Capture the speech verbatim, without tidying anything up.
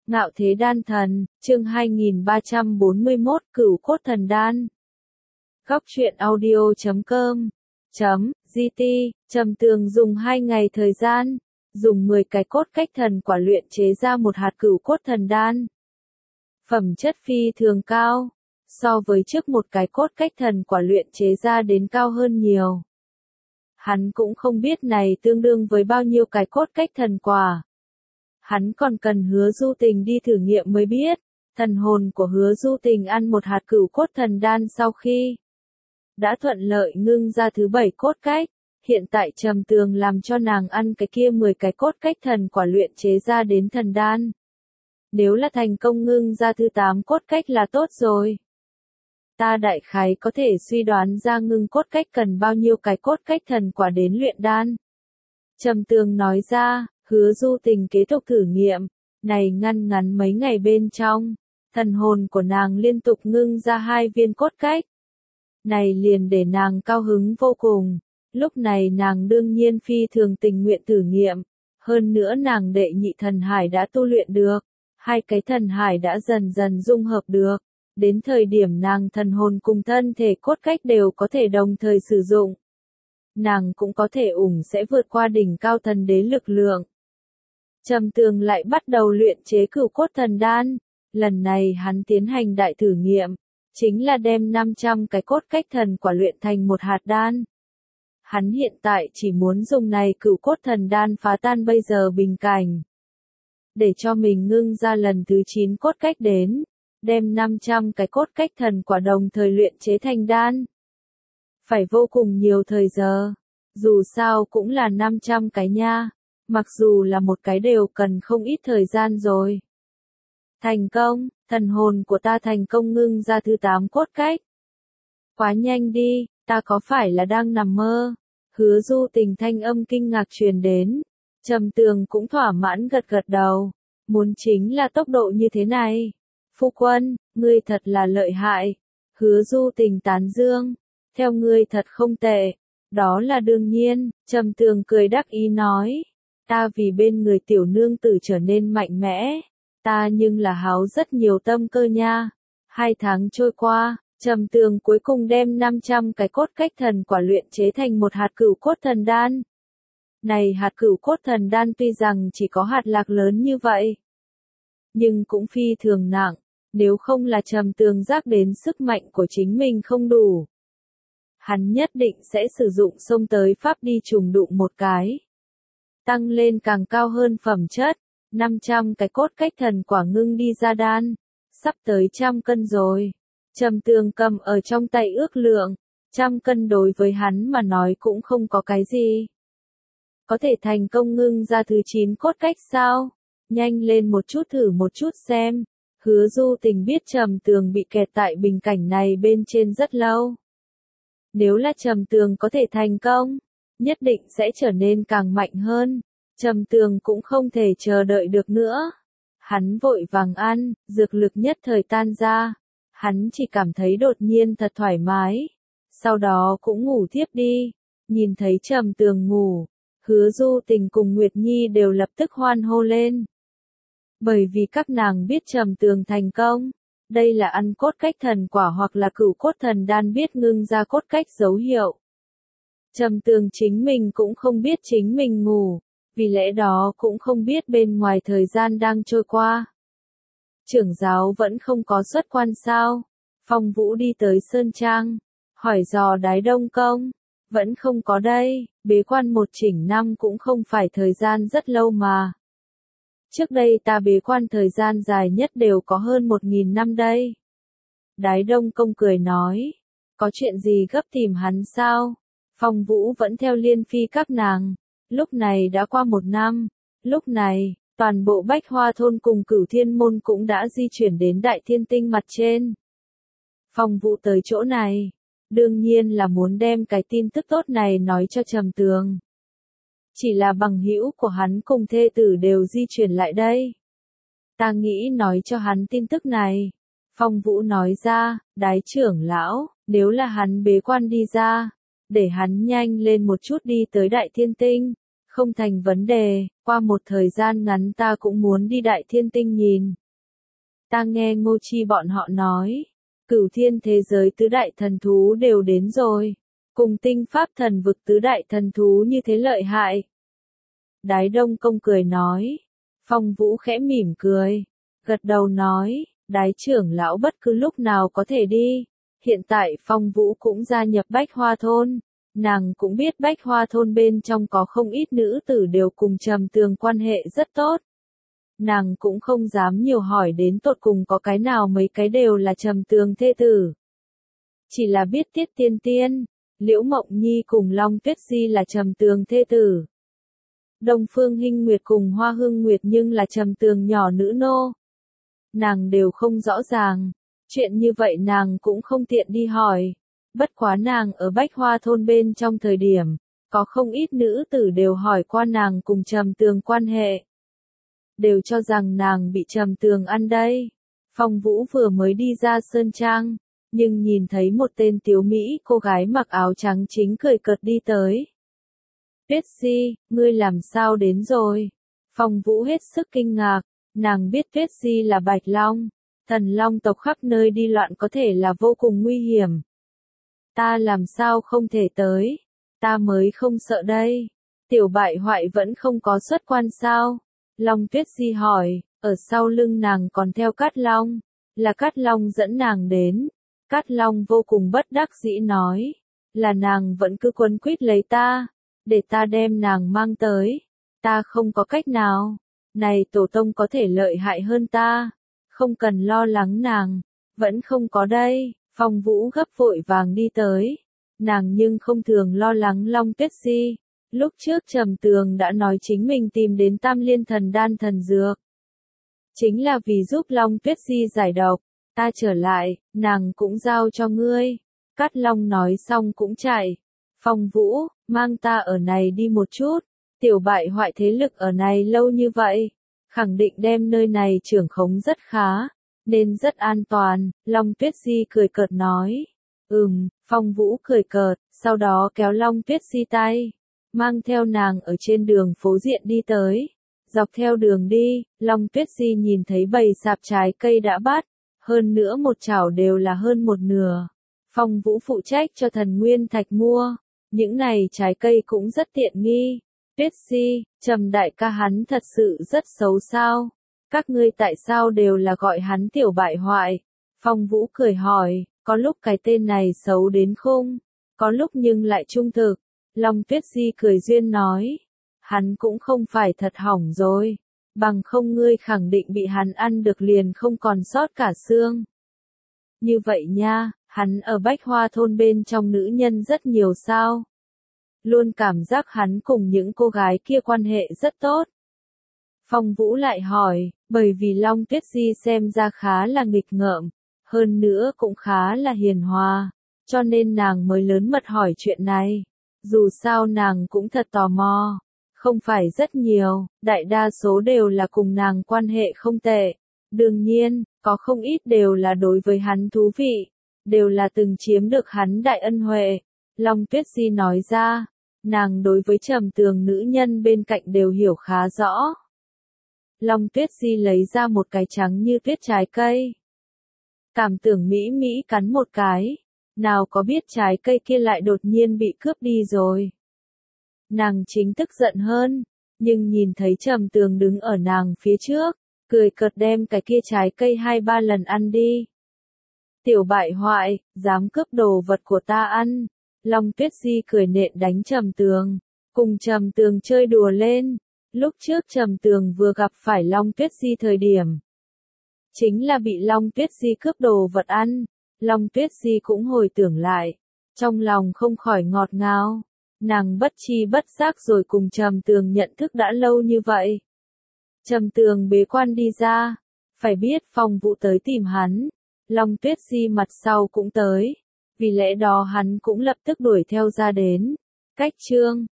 Ngạo Thế Đan Thần, chương hai nghìn ba trăm bốn mươi mốt, Cửu Cốt Thần Đan. Góc truyện audio chấm com chấm gt, Trầm Tường dùng hai ngày thời gian, dùng mười cái cốt cách thần quả luyện chế ra một hạt Cửu Cốt Thần Đan. Phẩm chất phi thường cao, so với trước một cái cốt cách thần quả luyện chế ra đến cao hơn nhiều. Hắn cũng không biết này tương đương với bao nhiêu cái cốt cách thần quả. Hắn còn cần Hứa Du Tình đi thử nghiệm mới biết. Thần hồn của Hứa Du Tình ăn một hạt Cửu Cốt Thần Đan sau khi đã thuận lợi ngưng ra thứ bảy cốt cách. Hiện tại Trầm Tường làm cho nàng ăn cái kia mười cái cốt cách thần quả luyện chế ra đến thần đan. Nếu là thành công ngưng ra thứ tám cốt cách là tốt rồi. Ta đại khái có thể suy đoán ra ngưng cốt cách cần bao nhiêu cái cốt cách thần quả đến luyện đan. Trầm Tường nói ra. Hứa Du Tình kế tục thử nghiệm, này ngăn ngắn mấy ngày bên trong, thần hồn của nàng liên tục ngưng ra hai viên cốt cách. Này liền để nàng cao hứng vô cùng, lúc này nàng đương nhiên phi thường tình nguyện thử nghiệm, hơn nữa nàng đệ nhị thần hải đã tu luyện được, hai cái thần hải đã dần dần dung hợp được, đến thời điểm nàng thần hồn cùng thân thể cốt cách đều có thể đồng thời sử dụng. Nàng cũng có thể ủng sẽ vượt qua đỉnh cao thần đế lực lượng. Trầm Tường lại bắt đầu luyện chế Cửu Cốt Thần Đan, lần này hắn tiến hành đại thử nghiệm, chính là đem năm trăm cái cốt cách thần quả luyện thành một hạt đan. Hắn hiện tại chỉ muốn dùng này Cửu Cốt Thần Đan phá tan bây giờ bình cảnh, để cho mình ngưng ra lần thứ chín cốt cách đến, đem năm trăm cái cốt cách thần quả đồng thời luyện chế thành đan. Phải vô cùng nhiều thời giờ, dù sao cũng là năm trăm cái nha. Mặc dù là một cái đều cần không ít thời gian rồi. Thành công, thần hồn của ta thành công ngưng ra thứ tám cốt cách. Quá nhanh đi, ta có phải là đang nằm mơ? Hứa Du Tình thanh âm kinh ngạc truyền đến. Trầm Tường cũng thỏa mãn gật gật đầu. Muốn chính là tốc độ như thế này. Phu quân, ngươi thật là lợi hại. Hứa Du Tình tán dương. Theo ngươi thật không tệ. Đó là đương nhiên, Trầm Tường cười đắc ý nói. Ta vì bên người tiểu nương tử trở nên mạnh mẽ, ta nhưng là háo rất nhiều tâm cơ nha. Hai tháng trôi qua, Trầm Tường cuối cùng đem năm trăm cái cốt cách thần quả luyện chế thành một hạt Cửu Cốt Thần Đan. Này hạt Cửu Cốt Thần Đan tuy rằng chỉ có hạt lạc lớn như vậy, nhưng cũng phi thường nặng, nếu không là Trầm Tường giác đến sức mạnh của chính mình không đủ. Hắn nhất định sẽ sử dụng xông tới pháp đi trùng đụng một cái. Tăng lên càng cao hơn phẩm chất, năm trăm cái cốt cách thần quả ngưng đi ra đan, sắp tới trăm cân rồi. Trầm Tường cầm ở trong tay ước lượng, trăm cân đối với hắn mà nói cũng không có cái gì. Có thể thành công ngưng ra thứ chín cốt cách sao? Nhanh lên một chút thử một chút xem. Hứa Du Tình biết Trầm Tường bị kẹt tại bình cảnh này bên trên rất lâu. Nếu là Trầm Tường có thể thành công, nhất định sẽ trở nên càng mạnh hơn. Trầm Tường cũng không thể chờ đợi được nữa. Hắn vội vàng ăn, dược lực nhất thời tan ra. Hắn chỉ cảm thấy đột nhiên thật thoải mái. Sau đó cũng ngủ thiếp đi. Nhìn thấy Trầm Tường ngủ, Hứa Du Tình cùng Nguyệt Nhi đều lập tức hoan hô lên. Bởi vì các nàng biết Trầm Tường thành công. Đây là ăn cốt cách thần quả hoặc là Cửu Cốt Thần Đan biết ngưng ra cốt cách dấu hiệu. Trầm Tường chính mình cũng không biết chính mình ngủ, vì lẽ đó cũng không biết bên ngoài thời gian đang trôi qua. Trưởng giáo vẫn không có xuất quan sao? Phong Vũ đi tới Sơn Trang, hỏi dò Đái Đông Công, vẫn không có đây, bế quan một chỉnh năm cũng không phải thời gian rất lâu mà. Trước đây ta bế quan thời gian dài nhất đều có hơn một nghìn năm đây. Đái Đông Công cười nói, có chuyện gì gấp tìm hắn sao? Phong Vũ vẫn theo Liên Phi các nàng. Lúc này đã qua một năm, lúc này, toàn bộ Bách Hoa Thôn cùng Cửu Thiên Môn cũng đã di chuyển đến Đại Thiên Tinh mặt trên. Phong Vũ tới chỗ này, đương nhiên là muốn đem cái tin tức tốt này nói cho Trầm Tường. Chỉ là bằng hữu của hắn cùng thê tử đều di chuyển lại đây. Ta nghĩ nói cho hắn tin tức này. Phong Vũ nói ra, Đái trưởng lão, nếu là hắn bế quan đi ra, để hắn nhanh lên một chút đi tới Đại Thiên Tinh. Không thành vấn đề, qua một thời gian ngắn ta cũng muốn đi Đại Thiên Tinh nhìn. Ta nghe Ngô Chi bọn họ nói, Cửu Thiên thế giới tứ đại thần thú đều đến rồi, cùng Tinh Pháp thần vực tứ đại thần thú như thế lợi hại. Đái Đông Công cười nói, Phong Vũ khẽ mỉm cười, gật đầu nói, Đái trưởng lão bất cứ lúc nào có thể đi. Hiện tại Phong Vũ cũng gia nhập Bách Hoa Thôn, nàng cũng biết Bách Hoa Thôn bên trong có không ít nữ tử đều cùng Trầm Tường quan hệ rất tốt. Nàng cũng không dám nhiều hỏi đến tột cùng có cái nào mấy cái đều là Trầm Tường thê tử. Chỉ là biết Tiết Tiên Tiên, Liễu Mộng Nhi cùng Long Tuyết Di là Trầm Tường thê tử. Đông Phương Hinh Nguyệt cùng Hoa Hương Nguyệt nhưng là Trầm Tường nhỏ nữ nô. Nàng đều không rõ ràng, chuyện như vậy nàng cũng không tiện đi hỏi. Bất quá nàng ở Bách Hoa Thôn bên trong thời điểm, có không ít nữ tử đều hỏi qua nàng cùng Trầm Tường quan hệ. Đều cho rằng nàng bị Trầm Tường ăn đây. Phong Vũ vừa mới đi ra sơn trang, nhưng nhìn thấy một tên tiếu mỹ cô gái mặc áo trắng chính cười cợt đi tới. Tuyết Di, ngươi làm sao đến rồi? Phong Vũ hết sức kinh ngạc, nàng biết Tuyết Di là Bạch Long, thần long tộc khắp nơi đi loạn có thể là vô cùng nguy hiểm. Ta làm sao không thể tới, ta mới không sợ đây. Tiểu bại hoại vẫn không có xuất quan sao? Long Tuyết Di hỏi, ở sau lưng nàng còn theo Cát Long, là Cát Long dẫn nàng đến. Cát Long vô cùng bất đắc dĩ nói, là nàng vẫn cứ quấn quýt lấy ta, để ta đem nàng mang tới. Ta không có cách nào, này tổ tông có thể lợi hại hơn ta, không cần lo lắng nàng, vẫn không có đây. Phong Vũ gấp vội vàng đi tới, nàng nhưng không thường lo lắng Long Tuyết Di. Lúc trước Trầm Tường đã nói chính mình tìm đến Tam Liên Thần Đan thần dược, chính là vì giúp Long Tuyết Di giải độc. Ta trở lại, nàng cũng giao cho ngươi. Cát Long nói xong cũng chạy. Phong Vũ, mang ta ở này đi một chút. Tiểu bại hoại thế lực ở này lâu như vậy, khẳng định đem nơi này trưởng khống rất khá, nên rất an toàn. Long Tuyết Di cười cợt nói. Ừm, Phong Vũ cười cợt, sau đó kéo Long Tuyết Di tay, mang theo nàng ở trên đường phố diện đi tới. Dọc theo đường đi, Long Tuyết Di nhìn thấy bầy sạp trái cây đã bắt, hơn nữa một chảo đều là hơn một nửa. Phong Vũ phụ trách cho Thần Nguyên Thạch mua, những này trái cây cũng rất tiện nghi. Tuyết Di, Trầm đại ca hắn thật sự rất xấu sao? Các ngươi tại sao đều là gọi hắn tiểu bại hoại? Phong Vũ cười hỏi, có lúc cái tên này xấu đến khung, có lúc nhưng lại trung thực. Long Tuyết Di cười duyên nói, hắn cũng không phải thật hỏng rồi, bằng không ngươi khẳng định bị hắn ăn được liền không còn sót cả xương. Như vậy nha, hắn ở Bách Hoa Thôn bên trong nữ nhân rất nhiều sao? Luôn cảm giác hắn cùng những cô gái kia quan hệ rất tốt. Phong Vũ lại hỏi, bởi vì Long Tuyết Di xem ra khá là nghịch ngợm, hơn nữa cũng khá là hiền hòa, cho nên nàng mới lớn mật hỏi chuyện này. Dù sao nàng cũng thật tò mò, không phải rất nhiều, đại đa số đều là cùng nàng quan hệ không tệ. Đương nhiên, có không ít đều là đối với hắn thú vị, đều là từng chiếm được hắn đại ân huệ. Long Tuyết Di nói ra, nàng đối với Trầm Tường nữ nhân bên cạnh đều hiểu khá rõ. Long Tuyết Di lấy ra một cái trắng như tuyết trái cây. Cảm tưởng mỹ mỹ cắn một cái, nào có biết trái cây kia lại đột nhiên bị cướp đi rồi. Nàng chính tức giận hơn, nhưng nhìn thấy Trầm Tường đứng ở nàng phía trước, cười cợt đem cái kia trái cây hai ba lần ăn đi. Tiểu bại hoại, dám cướp đồ vật của ta ăn. Long Tuyết Di cười nện đánh Trầm Tường, cùng Trầm Tường chơi đùa lên. Lúc trước Trầm Tường vừa gặp phải Long Tuyết Di thời điểm, chính là bị Long Tuyết Di cướp đồ vật ăn. Long Tuyết Di cũng hồi tưởng lại, trong lòng không khỏi ngọt ngào. Nàng bất chi bất giác rồi cùng Trầm Tường nhận thức đã lâu như vậy. Trầm Tường bế quan đi ra, phải biết Phong Vũ tới tìm hắn, Long Tuyết Di mặt sau cũng tới, vì lẽ đó hắn cũng lập tức đuổi theo ra đến. Cách chương